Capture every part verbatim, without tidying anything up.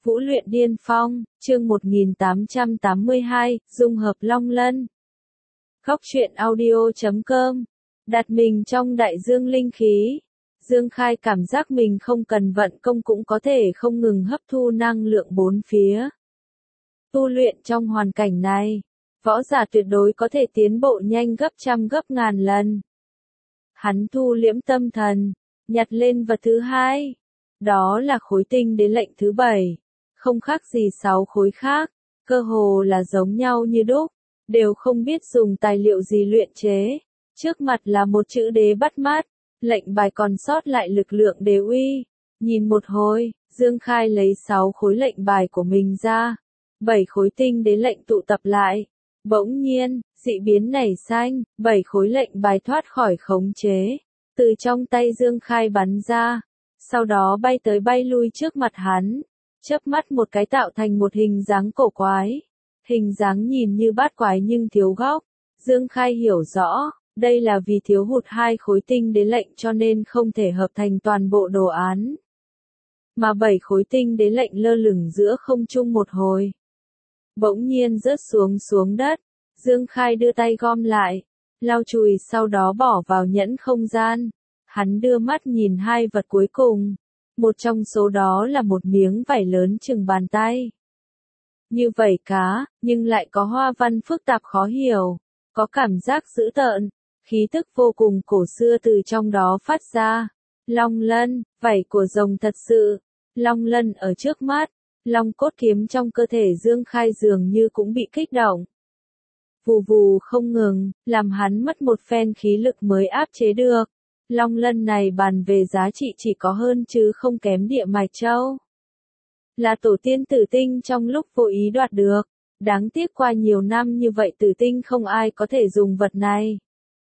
Vũ luyện điên phong, chương một nghìn tám trăm tám mươi hai, dung hợp long lân. Góc truyện audio chấm com. Đặt mình trong đại dương linh khí. Dương Khai cảm giác mình không cần vận công cũng có thể không ngừng hấp thu năng lượng bốn phía. Tu luyện trong hoàn cảnh này, võ giả tuyệt đối có thể tiến bộ nhanh gấp trăm gấp ngàn lần. Hắn thu liễm tâm thần, nhặt lên vật thứ hai. Đó là khối tinh đế lệnh thứ bảy. Không khác gì sáu khối khác, cơ hồ là giống nhau như đúc, đều không biết dùng tài liệu gì luyện chế. Trước mặt là một chữ đế bắt mắt, lệnh bài còn sót lại lực lượng đế uy. Nhìn một hồi, Dương Khai lấy sáu khối lệnh bài của mình ra, bảy khối tinh đế lệnh tụ tập lại. Bỗng nhiên, dị biến nảy xanh, bảy khối lệnh bài thoát khỏi khống chế, từ trong tay Dương Khai bắn ra, sau đó bay tới bay lui trước mặt hắn. Chớp mắt một cái tạo thành một hình dáng cổ quái. Hình dáng nhìn như bát quái nhưng thiếu góc. Dương Khai hiểu rõ, đây là vì thiếu hụt hai khối tinh đế lệnh cho nên không thể hợp thành toàn bộ đồ án. Mà bảy khối tinh đế lệnh lơ lửng giữa không trung một hồi. Bỗng nhiên rớt xuống xuống đất. Dương Khai đưa tay gom lại, lau chùi sau đó bỏ vào nhẫn không gian. Hắn đưa mắt nhìn hai vật cuối cùng. Một trong số đó là một miếng vải lớn chừng bàn tay. Như vảy cá, nhưng lại có hoa văn phức tạp khó hiểu, có cảm giác dữ tợn, khí tức vô cùng cổ xưa từ trong đó phát ra. Long lân, vảy của rồng thật sự, long lân ở trước mắt, long cốt kiếm trong cơ thể Dương Khai dường như cũng bị kích động. Vù vù không ngừng, làm hắn mất một phen khí lực mới áp chế được. Long lân này bàn về giá trị chỉ có hơn chứ không kém địa mạch châu. Là tổ tiên tử tinh trong lúc vô ý đoạt được. Đáng tiếc qua nhiều năm như vậy tử tinh không ai có thể dùng vật này.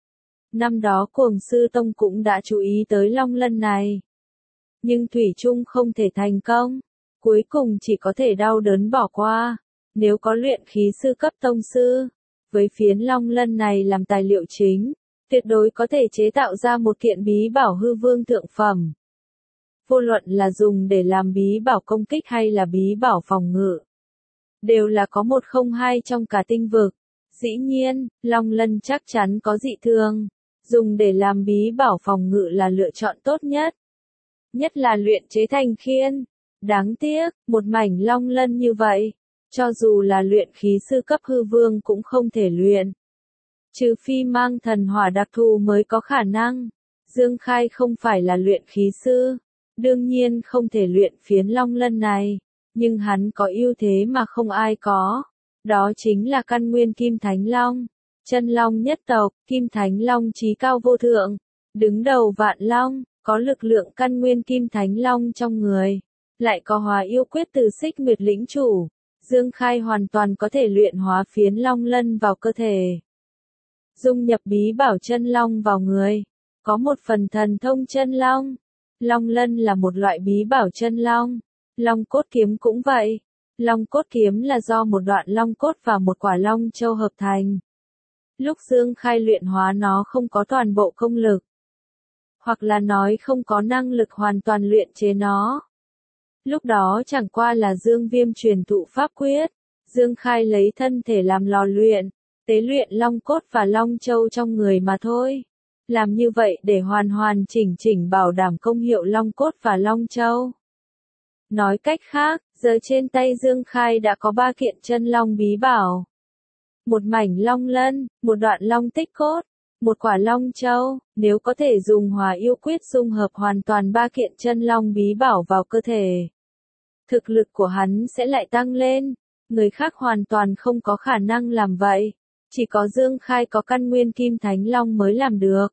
Năm đó Cuồng Sư Tông cũng đã chú ý tới long lân này. Nhưng thủy chung không thể thành công. Cuối cùng chỉ có thể đau đớn bỏ qua. Nếu có luyện khí sư cấp tông sư, với phiến long lân này làm tài liệu chính, tuyệt đối có thể chế tạo ra một kiện bí bảo hư vương thượng phẩm. Vô luận là dùng để làm bí bảo công kích hay là bí bảo phòng ngự, đều là có một không hai trong cả tinh vực. Dĩ nhiên, long lân chắc chắn có dị thường, dùng để làm bí bảo phòng ngự là lựa chọn tốt nhất. Nhất là luyện chế thành khiên. Đáng tiếc, một mảnh long lân như vậy, cho dù là luyện khí sư cấp hư vương cũng không thể luyện. Trừ phi mang thần hỏa đặc thù mới có khả năng. Dương Khai không phải là luyện khí sư, đương nhiên không thể luyện phiến long lân này, nhưng hắn có ưu thế mà không ai có. Đó chính là căn nguyên Kim Thánh Long, chân long nhất tộc, Kim Thánh Long chí cao vô thượng, đứng đầu vạn long, có lực lượng căn nguyên Kim Thánh Long trong người, lại có hóa yêu quyết từ Xích Nguyệt lĩnh chủ. Dương Khai hoàn toàn có thể luyện hóa phiến long lân vào cơ thể. Dung nhập bí bảo chân long vào người, có một phần thần thông chân long. Long lân là một loại bí bảo chân long, long cốt kiếm cũng vậy. Long cốt kiếm là do một đoạn long cốt và một quả long châu hợp thành. Lúc Dương Khai luyện hóa nó không có toàn bộ công lực, hoặc là nói không có năng lực hoàn toàn luyện chế nó. Lúc đó chẳng qua là Dương Viêm truyền thụ pháp quyết, Dương Khai lấy thân thể làm lò luyện, tế luyện long cốt và long châu trong người mà thôi. Làm như vậy để hoàn hoàn chỉnh chỉnh bảo đảm công hiệu long cốt và long châu. Nói cách khác, giờ trên tay Dương Khai đã có ba kiện chân long bí bảo. Một mảnh long lân, một đoạn long tích cốt, một quả long châu. Nếu có thể dùng hòa yêu quyết dung hợp hoàn toàn ba kiện chân long bí bảo vào cơ thể, thực lực của hắn sẽ lại tăng lên. Người khác hoàn toàn không có khả năng làm vậy. Chỉ có Dương Khai có căn nguyên Kim Thánh Long mới làm được.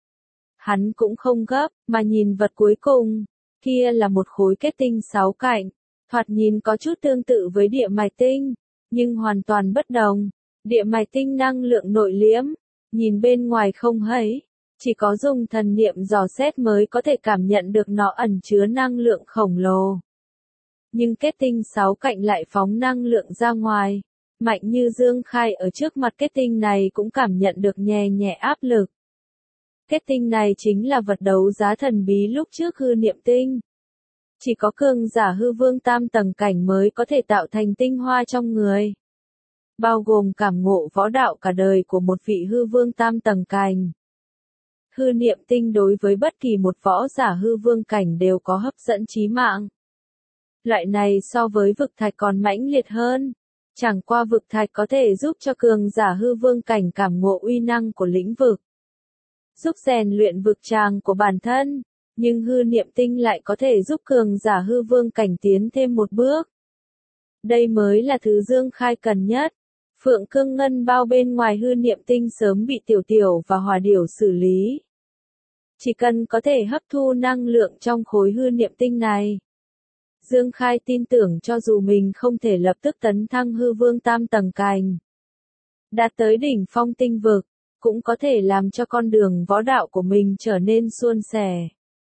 Hắn cũng không gấp, mà nhìn vật cuối cùng. Kia là một khối kết tinh sáu cạnh. Thoạt nhìn có chút tương tự với địa mạch tinh, nhưng hoàn toàn bất đồng. Địa mạch tinh năng lượng nội liễm, nhìn bên ngoài không thấy. Chỉ có dùng thần niệm dò xét mới có thể cảm nhận được nó ẩn chứa năng lượng khổng lồ. Nhưng kết tinh sáu cạnh lại phóng năng lượng ra ngoài. Mạnh như Dương Khai ở trước mặt kết tinh này cũng cảm nhận được nhẹ nhẹ áp lực. Kết tinh này chính là vật đấu giá thần bí lúc trước hư niệm tinh. Chỉ có cường giả hư vương tam tầng cảnh mới có thể tạo thành tinh hoa trong người. Bao gồm cảm ngộ võ đạo cả đời của một vị hư vương tam tầng cảnh. Hư niệm tinh đối với bất kỳ một võ giả hư vương cảnh đều có hấp dẫn chí mạng. Loại này so với vực thạch còn mãnh liệt hơn. Chẳng qua vực thạch có thể giúp cho cường giả hư vương cảnh cảm ngộ uy năng của lĩnh vực. Giúp rèn luyện vực tràng của bản thân. Nhưng hư niệm tinh lại có thể giúp cường giả hư vương cảnh tiến thêm một bước. Đây mới là thứ Dương Khai cần nhất. Phượng cương ngân bao bên ngoài hư niệm tinh sớm bị tiểu tiểu và hỏa điểu xử lý. Chỉ cần có thể hấp thu năng lượng trong khối hư niệm tinh này. Dương Khai tin tưởng cho dù mình không thể lập tức tấn thăng hư vương tam tầng cảnh, đạt tới đỉnh phong tinh vực, cũng có thể làm cho con đường võ đạo của mình trở nên suôn sẻ.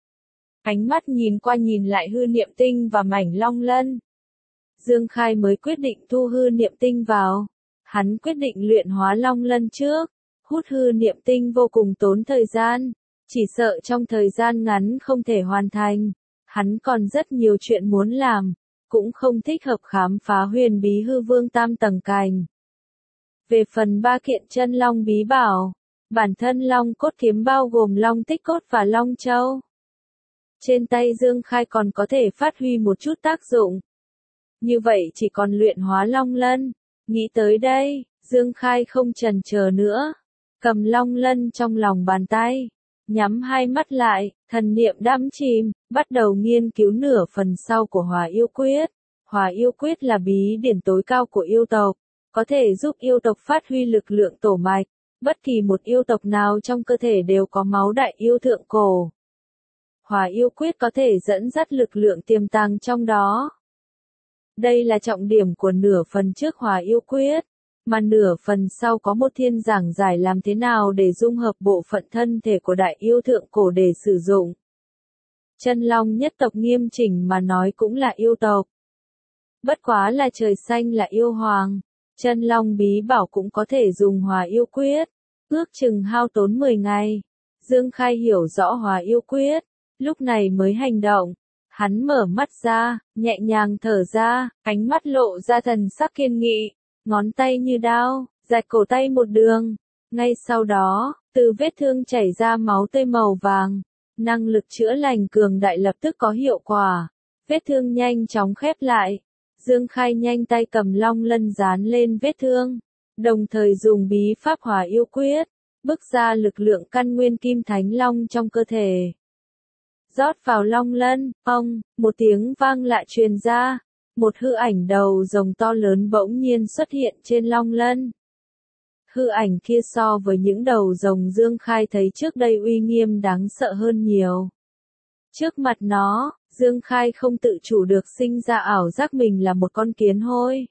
Ánh mắt nhìn qua nhìn lại hư niệm tinh và mảnh long lân. Dương Khai mới quyết định thu hư niệm tinh vào. Hắn quyết định luyện hóa long lân trước. Hút hư niệm tinh vô cùng tốn thời gian. Chỉ sợ trong thời gian ngắn không thể hoàn thành. Hắn còn rất nhiều chuyện muốn làm. Cũng không thích hợp khám phá huyền bí hư vương tam tầng cảnh. Về phần ba kiện chân long bí bảo. Bản thân long cốt kiếm bao gồm long tích cốt và long châu. Trên tay Dương Khai còn có thể phát huy một chút tác dụng. Như vậy chỉ còn luyện hóa long lân. Nghĩ tới đây, Dương Khai không chần chờ nữa. Cầm long lân trong lòng bàn tay. Nhắm hai mắt lại, thần niệm đắm chìm, bắt đầu nghiên cứu nửa phần sau của Hỏa Yêu Quyết. Hỏa Yêu Quyết là bí điển tối cao của yêu tộc. Có thể giúp yêu tộc phát huy lực lượng tổ mạch. Bất kỳ một yêu tộc nào trong cơ thể đều có máu đại yêu thượng cổ. Hỏa Yêu Quyết có thể dẫn dắt lực lượng tiềm tàng trong đó. Đây là trọng điểm của nửa phần trước Hỏa Yêu Quyết, mà nửa phần sau có một thiên giảng giải làm thế nào để dung hợp bộ phận thân thể của đại yêu thượng cổ để sử dụng. Chân long nhất tộc nghiêm chỉnh mà nói cũng là yêu tộc. Bất quá là trời xanh là yêu hoàng, chân long bí bảo cũng có thể dùng Hỏa Yêu Quyết, ước chừng hao tốn mười ngày. Dương Khai hiểu rõ Hỏa Yêu Quyết. Lúc này mới hành động. Hắn mở mắt ra, nhẹ nhàng thở ra, ánh mắt lộ ra thần sắc kiên nghị, ngón tay như đao, rạch cổ tay một đường. Ngay sau đó, từ vết thương chảy ra máu tươi màu vàng, năng lực chữa lành cường đại lập tức có hiệu quả. Vết thương nhanh chóng khép lại. Dương Khai nhanh tay cầm long lân dán lên vết thương, đồng thời dùng bí pháp Hỏa Yêu Quyết, bức ra lực lượng căn nguyên kim thánh long trong cơ thể. Rót vào long lân, ông, một tiếng vang lạ truyền ra, một hư ảnh đầu rồng to lớn bỗng nhiên xuất hiện trên long lân. Hư ảnh kia so với những đầu rồng Dương Khai thấy trước đây uy nghiêm đáng sợ hơn nhiều. Trước mặt nó, Dương Khai không tự chủ được sinh ra ảo giác mình là một con kiến hôi.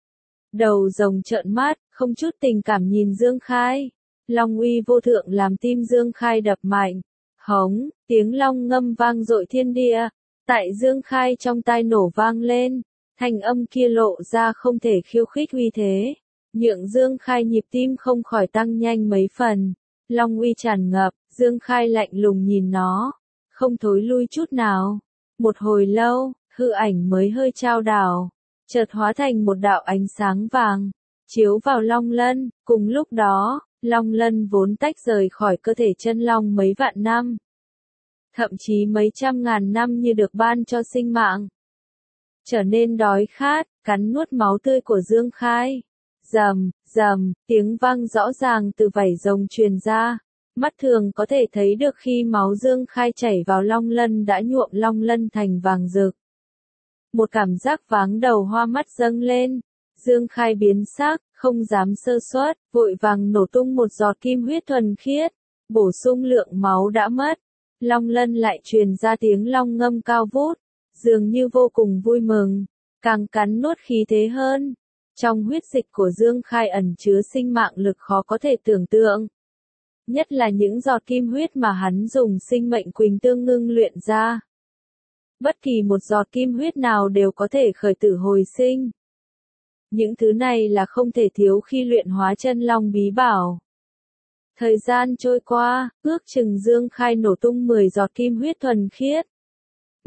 Đầu rồng trợn mắt, không chút tình cảm nhìn Dương Khai. Long uy vô thượng làm tim Dương Khai đập mạnh. Hống, tiếng long ngâm vang dội thiên địa, tại Dương Khai trong tai nổ vang lên, thanh âm kia lộ ra không thể khiêu khích uy thế, nhượng Dương Khai nhịp tim không khỏi tăng nhanh mấy phần, long uy tràn ngập, Dương Khai lạnh lùng nhìn nó, không thối lui chút nào. Một hồi lâu, hư ảnh mới hơi chao đảo, chợt hóa thành một đạo ánh sáng vàng, chiếu vào long lân, cùng lúc đó, long lân vốn tách rời khỏi cơ thể chân long mấy vạn năm. Thậm chí mấy trăm ngàn năm như được ban cho sinh mạng. Trở nên đói khát, cắn nuốt máu tươi của Dương Khai. Rầm, rầm, tiếng vang rõ ràng từ vảy rồng truyền ra. Mắt thường có thể thấy được khi máu Dương Khai chảy vào long lân đã nhuộm long lân thành vàng rực. Một cảm giác váng đầu hoa mắt dâng lên. Dương Khai biến sắc, không dám sơ suất, vội vàng nổ tung một giọt kim huyết thuần khiết, bổ sung lượng máu đã mất. Long lân lại truyền ra tiếng long ngâm cao vút, dường như vô cùng vui mừng, càng cắn nuốt khí thế hơn. Trong huyết dịch của Dương Khai ẩn chứa sinh mạng lực khó có thể tưởng tượng. Nhất là những giọt kim huyết mà hắn dùng sinh mệnh quỳnh tương ngưng luyện ra. Bất kỳ một giọt kim huyết nào đều có thể khởi tử hồi sinh. Những thứ này là không thể thiếu khi luyện hóa chân long bí bảo. Thời gian trôi qua, ước chừng Dương Khai nổ tung mười giọt kim huyết thuần khiết.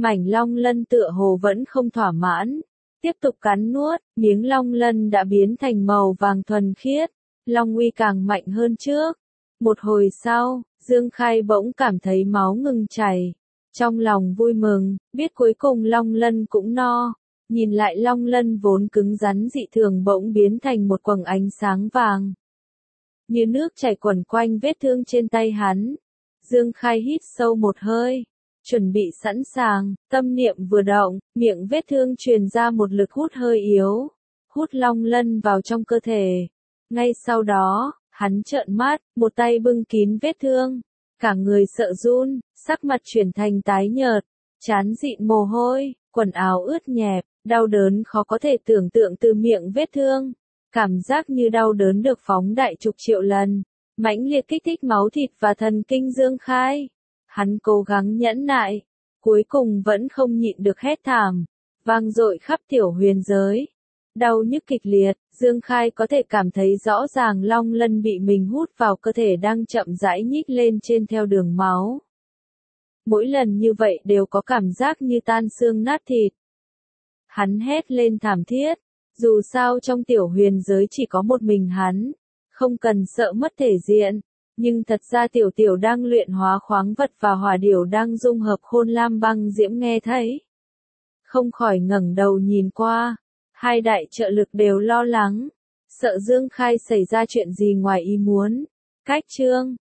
Mảnh long lân tựa hồ vẫn không thỏa mãn. Tiếp tục cắn nuốt, miếng long lân đã biến thành màu vàng thuần khiết. Long uy càng mạnh hơn trước. Một hồi sau, Dương Khai bỗng cảm thấy máu ngừng chảy. Trong lòng vui mừng, biết cuối cùng long lân cũng no. Nhìn lại long lân vốn cứng rắn dị thường bỗng biến thành một quầng ánh sáng vàng. Như nước chảy quẩn quanh vết thương trên tay hắn. Dương Khai hít sâu một hơi. Chuẩn bị sẵn sàng, tâm niệm vừa động, miệng vết thương truyền ra một lực hút hơi yếu. Hút long lân vào trong cơ thể. Ngay sau đó, hắn trợn mắt, một tay bưng kín vết thương. Cả người sợ run, sắc mặt chuyển thành tái nhợt, trán dịn mồ hôi, quần áo ướt nhẹp, đau đớn khó có thể tưởng tượng từ miệng vết thương. Cảm giác như đau đớn được phóng đại chục triệu lần, mãnh liệt kích thích máu thịt và thần kinh Dương Khai. Hắn cố gắng nhẫn nại, cuối cùng vẫn không nhịn được hét thảm, vang dội khắp tiểu huyền giới. Đau nhức kịch liệt, Dương Khai có thể cảm thấy rõ ràng long lân bị mình hút vào cơ thể đang chậm rãi nhích lên trên theo đường máu. Mỗi lần như vậy đều có cảm giác như tan xương nát thịt. Hắn hét lên thảm thiết, dù sao trong tiểu huyền giới chỉ có một mình hắn, không cần sợ mất thể diện. Nhưng thật ra tiểu tiểu đang luyện hóa khoáng vật và hỏa điểu đang dung hợp khôn lam băng diễm nghe thấy. Không khỏi ngẩng đầu nhìn qua, hai đại trợ lực đều lo lắng, sợ Dương Khai xảy ra chuyện gì ngoài ý muốn. Cách chương